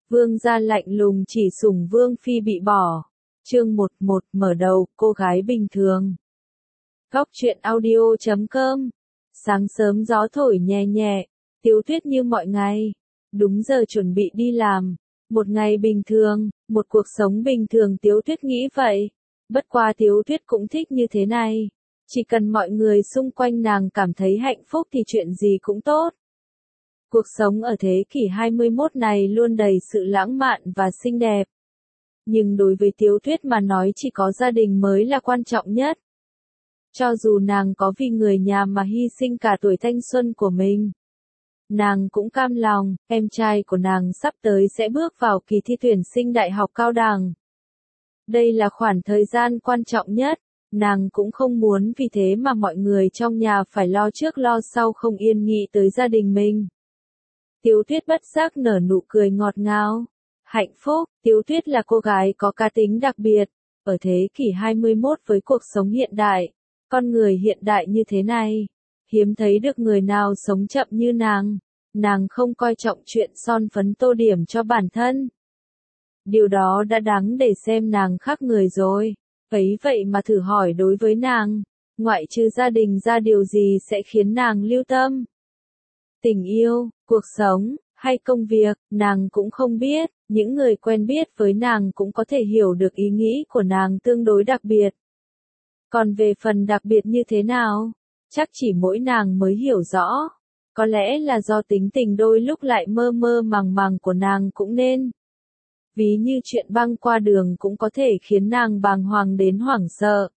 Vương gia lạnh lùng chỉ sủng Vương phi bị bỏ. Chương 11 mở đầu, cô gái bình thường. Góc truyện audio.com. Sáng sớm gió thổi nhẹ nhẹ, Tiếu Tuyết như mọi ngày, đúng giờ chuẩn bị đi làm. Một ngày bình thường, một cuộc sống bình thường, Tiếu Tuyết nghĩ vậy. Bất quá Tiếu Tuyết cũng thích như thế này. Chỉ cần mọi người xung quanh nàng cảm thấy hạnh phúc thì chuyện gì cũng tốt. Cuộc sống ở thế kỷ 21 này luôn đầy sự lãng mạn và xinh đẹp. Nhưng đối với Tiếu Tuyết mà nói chỉ có gia đình mới là quan trọng nhất. Cho dù nàng có vì người nhà mà hy sinh cả tuổi thanh xuân của mình, nàng cũng cam lòng. Em trai của nàng sắp tới sẽ bước vào kỳ thi tuyển sinh đại học cao đẳng. Đây là khoảng thời gian quan trọng nhất, nàng cũng không muốn vì thế mà mọi người trong nhà phải lo trước lo sau, không yên nghĩ tới gia đình mình. Tiếu Tuyết bất giác nở nụ cười ngọt ngào. Hạnh phúc. Tiếu Tuyết là cô gái có cá tính đặc biệt. Ở thế kỷ 21 với cuộc sống hiện đại, con người hiện đại như thế này, hiếm thấy được người nào sống chậm như nàng. Nàng không coi trọng chuyện son phấn tô điểm cho bản thân. Điều đó đã đáng để xem nàng khác người rồi. Ấy vậy mà thử hỏi đối với nàng, ngoại trừ gia đình ra điều gì sẽ khiến nàng lưu tâm? Tình yêu, cuộc sống, hay công việc, nàng cũng không biết. Những người quen biết với nàng cũng có thể hiểu được ý nghĩ của nàng tương đối đặc biệt. Còn về phần đặc biệt như thế nào, chắc chỉ mỗi nàng mới hiểu rõ. Có lẽ là do tính tình đôi lúc lại mơ mơ màng màng của nàng cũng nên. Ví như chuyện băng qua đường cũng có thể khiến nàng bàng hoàng đến hoảng sợ.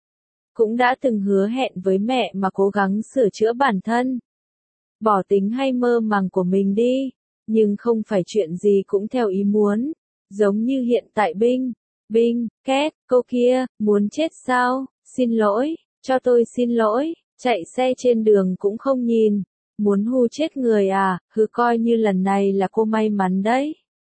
Cũng đã từng hứa hẹn với mẹ mà cố gắng sửa chữa bản thân. Bỏ tính hay mơ màng của mình đi, nhưng không phải chuyện gì cũng theo ý muốn. Giống như hiện tại Két, cô kia, muốn chết sao, xin lỗi, cho tôi xin lỗi, chạy xe trên đường cũng không nhìn. Muốn hù chết người à, coi như lần này là cô may mắn đấy.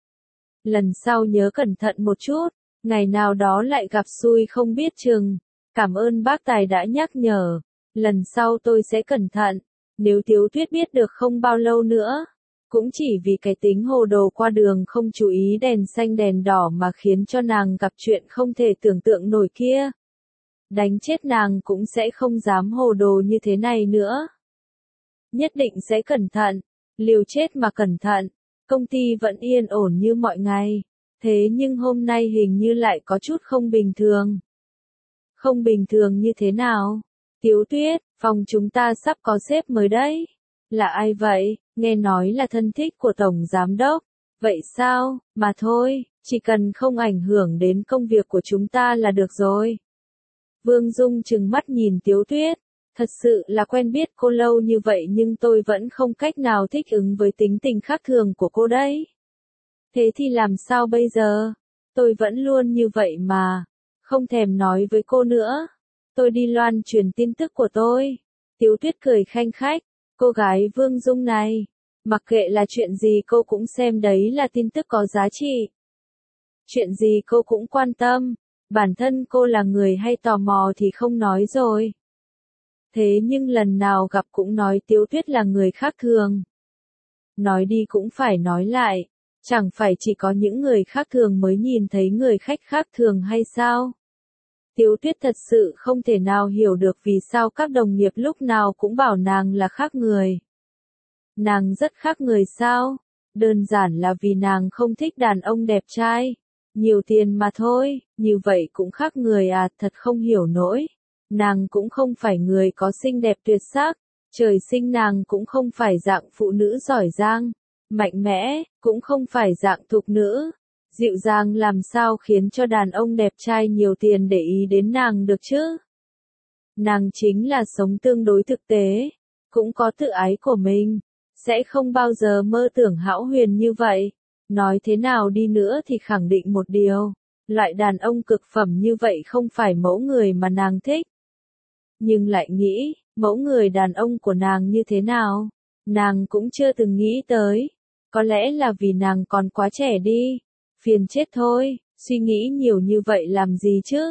Lần sau nhớ cẩn thận một chút, ngày nào đó lại gặp xui không biết chừng. Cảm ơn bác Tài đã nhắc nhở, lần sau tôi sẽ cẩn thận. Nếu Tiếu Tuyết biết được không bao lâu nữa, cũng chỉ vì cái tính hồ đồ qua đường không chú ý đèn xanh đèn đỏ mà khiến cho nàng gặp chuyện không thể tưởng tượng nổi kia. Đánh chết nàng cũng sẽ không dám hồ đồ như thế này nữa. Nhất định sẽ cẩn thận, liều chết mà cẩn thận. Công ty vẫn yên ổn như mọi ngày, thế nhưng hôm nay hình như lại có chút không bình thường. Không bình thường như thế nào? Tiếu Tuyết, phòng chúng ta sắp có sếp mới đấy. Là ai vậy? Nghe nói là thân thích của tổng giám đốc. Vậy sao? Mà thôi, chỉ cần không ảnh hưởng đến công việc của chúng ta là được rồi. Vương Dung trừng mắt nhìn Tiếu Tuyết. Thật sự là quen biết cô lâu như vậy nhưng tôi vẫn không cách nào thích ứng với tính tình khác thường của cô đấy. Thế thì làm sao bây giờ? Tôi vẫn luôn như vậy mà. Không thèm nói với cô nữa. Tôi đi loan truyền tin tức của tôi. Tiếu Tuyết cười khanh khách. Cô gái Vương Dung này, mặc kệ là chuyện gì cô cũng xem đấy là tin tức có giá trị. Chuyện gì cô cũng quan tâm. Bản thân cô là người hay tò mò thì không nói rồi. Thế nhưng lần nào gặp cũng nói Tiếu Tuyết là người khác thường. Nói đi cũng phải nói lại, chẳng phải chỉ có những người khác thường mới nhìn thấy người khách khác thường hay sao? Tiếu Tuyết thật sự không thể nào hiểu được vì sao các đồng nghiệp lúc nào cũng bảo nàng là khác người. Nàng rất khác người sao? Đơn giản là vì nàng không thích đàn ông đẹp trai, nhiều tiền mà thôi, như vậy cũng khác người à, thật không hiểu nổi. Nàng cũng không phải người có xinh đẹp tuyệt sắc, trời sinh nàng cũng không phải dạng phụ nữ giỏi giang, mạnh mẽ, cũng không phải dạng thục nữ, dịu dàng, làm sao khiến cho đàn ông đẹp trai nhiều tiền để ý đến nàng được chứ? Nàng chính là sống tương đối thực tế, cũng có tự ái của mình, sẽ không bao giờ mơ tưởng hão huyền như vậy. Nói thế nào đi nữa thì khẳng định một điều, loại đàn ông cực phẩm như vậy không phải mẫu người mà nàng thích. Nhưng lại nghĩ, mẫu người đàn ông của nàng như thế nào, nàng cũng chưa từng nghĩ tới. Có lẽ là vì nàng còn quá trẻ đi. Phiền chết thôi, suy nghĩ nhiều như vậy làm gì chứ?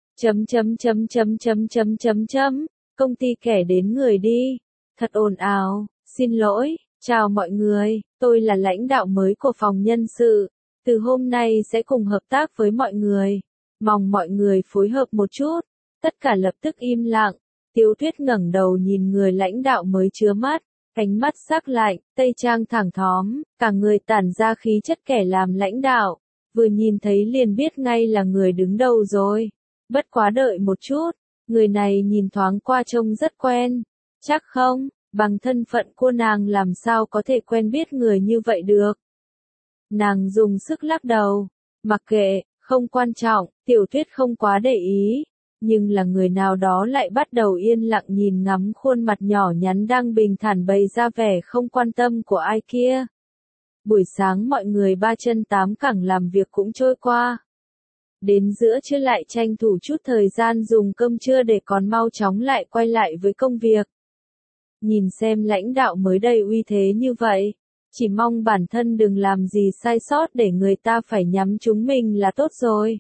Công ty kẻ đến người đi. Thật ồn ào, xin lỗi, chào mọi người, tôi là lãnh đạo mới của phòng nhân sự. Từ hôm nay sẽ cùng hợp tác với mọi người. Mong mọi người phối hợp một chút. Tất cả lập tức im lặng. Tiếu Tuyết ngẩng đầu nhìn người lãnh đạo mới chứa mắt. Ánh mắt sắc lạnh, tây trang thẳng thóm, cả người tản ra khí chất kẻ làm lãnh đạo. Vừa nhìn thấy liền biết ngay là người đứng đầu rồi. Bất quá đợi một chút, người này nhìn thoáng qua trông rất quen. Chắc không, bằng thân phận của nàng làm sao có thể quen biết người như vậy được. Nàng dùng sức lắc đầu. Mặc kệ, không quan trọng, Tiểu Tuyết không quá để ý. Nhưng là người nào đó lại bắt đầu yên lặng nhìn ngắm khuôn mặt nhỏ nhắn đang bình thản bày ra vẻ không quan tâm của ai kia. Buổi sáng mọi người ba chân tám cẳng làm việc cũng trôi qua. Đến giữa trưa lại tranh thủ chút thời gian dùng cơm trưa để còn mau chóng lại quay lại với công việc. Nhìn xem lãnh đạo mới đầy uy thế như vậy, chỉ mong bản thân đừng làm gì sai sót để người ta phải nhắm chúng mình là tốt rồi.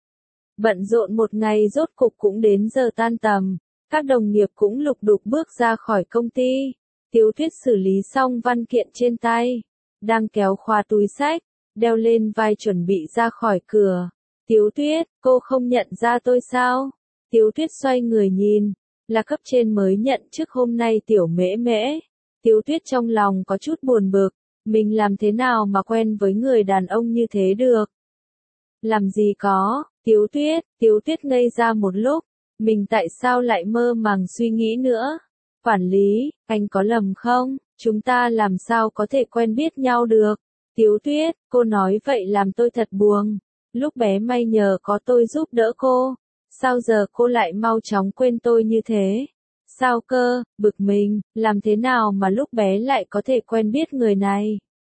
Bận rộn một ngày rốt cục cũng đến giờ tan tầm, các đồng nghiệp cũng lục đục bước ra khỏi công ty. Tiếu Tuyết xử lý xong văn kiện trên tay, đang kéo khóa túi xách, đeo lên vai chuẩn bị ra khỏi cửa. Tiếu Tuyết, cô không nhận ra tôi sao? Tiếu Tuyết xoay người nhìn, là cấp trên mới nhận chức hôm nay Tiểu Mễ Mễ. Tiếu Tuyết trong lòng có chút buồn bực, mình làm thế nào mà quen với người đàn ông như thế được? Làm gì có, Tiếu Tuyết ngây ra một lúc, mình tại sao lại mơ màng suy nghĩ nữa? Quản lý, anh có lầm không? Chúng ta làm sao có thể quen biết nhau được? Tiếu Tuyết, cô nói vậy làm tôi thật buồn. Lúc bé may nhờ có tôi giúp đỡ cô. Sao giờ cô lại mau chóng quên tôi như thế? Sao cơ, bực mình, làm thế nào mà lúc bé lại có thể quen biết người này?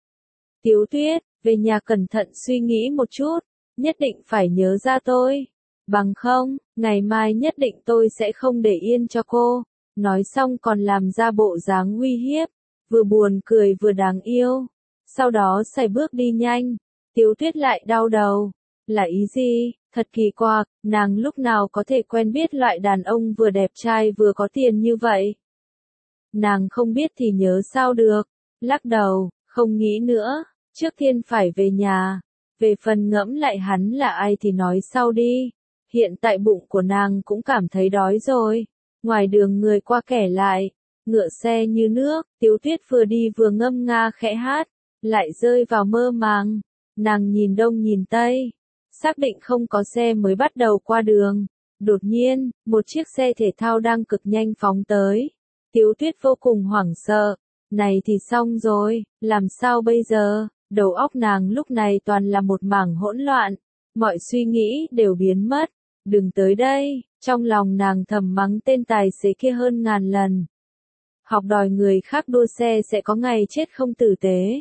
Tiếu Tuyết, về nhà cẩn thận suy nghĩ một chút, nhất định phải nhớ ra tôi. Bằng không, ngày mai nhất định tôi sẽ không để yên cho cô. Nói xong còn làm ra bộ dáng uy hiếp, vừa buồn cười vừa đáng yêu. Sau đó sải bước đi nhanh, Tiếu Tuyết lại đau đầu. Là ý gì? Thật kỳ quặc, nàng lúc nào có thể quen biết loại đàn ông vừa đẹp trai vừa có tiền như vậy? Nàng không biết thì nhớ sao được, lắc đầu, không nghĩ nữa, trước tiên phải về nhà. Về phần ngẫm lại hắn là ai thì nói sau đi. Hiện tại bụng của nàng cũng cảm thấy đói rồi. Ngoài đường người qua kẻ lại, ngựa xe như nước, Tiếu Tuyết vừa đi vừa ngâm nga khẽ hát, lại rơi vào mơ màng. Nàng nhìn đông nhìn tây, xác định không có xe mới bắt đầu qua đường. Đột nhiên, một chiếc xe thể thao đang cực nhanh phóng tới. Tiếu Tuyết vô cùng hoảng sợ. Này thì xong rồi, làm sao bây giờ? Đầu óc nàng lúc này toàn là một mảng hỗn loạn. Mọi suy nghĩ đều biến mất. Đừng tới đây, trong lòng nàng thầm mắng tên tài xế kia hơn ngàn lần. Học đòi người khác đua xe sẽ có ngày chết không tử tế.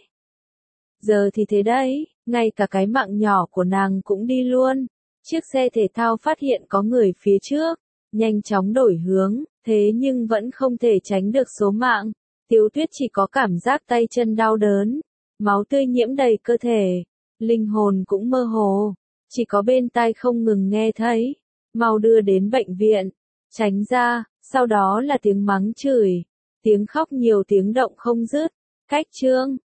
Giờ thì thế đấy, ngay cả cái mạng nhỏ của nàng cũng đi luôn. Chiếc xe thể thao phát hiện có người phía trước, nhanh chóng đổi hướng, thế nhưng vẫn không thể tránh được số mạng. Tiếu Tuyết chỉ có cảm giác tay chân đau đớn, máu tươi nhiễm đầy cơ thể, linh hồn cũng mơ hồ, chỉ có bên tai không ngừng nghe thấy, mau đưa đến bệnh viện, tránh ra, sau đó là tiếng mắng chửi, tiếng khóc nhiều tiếng động không dứt. Cách chương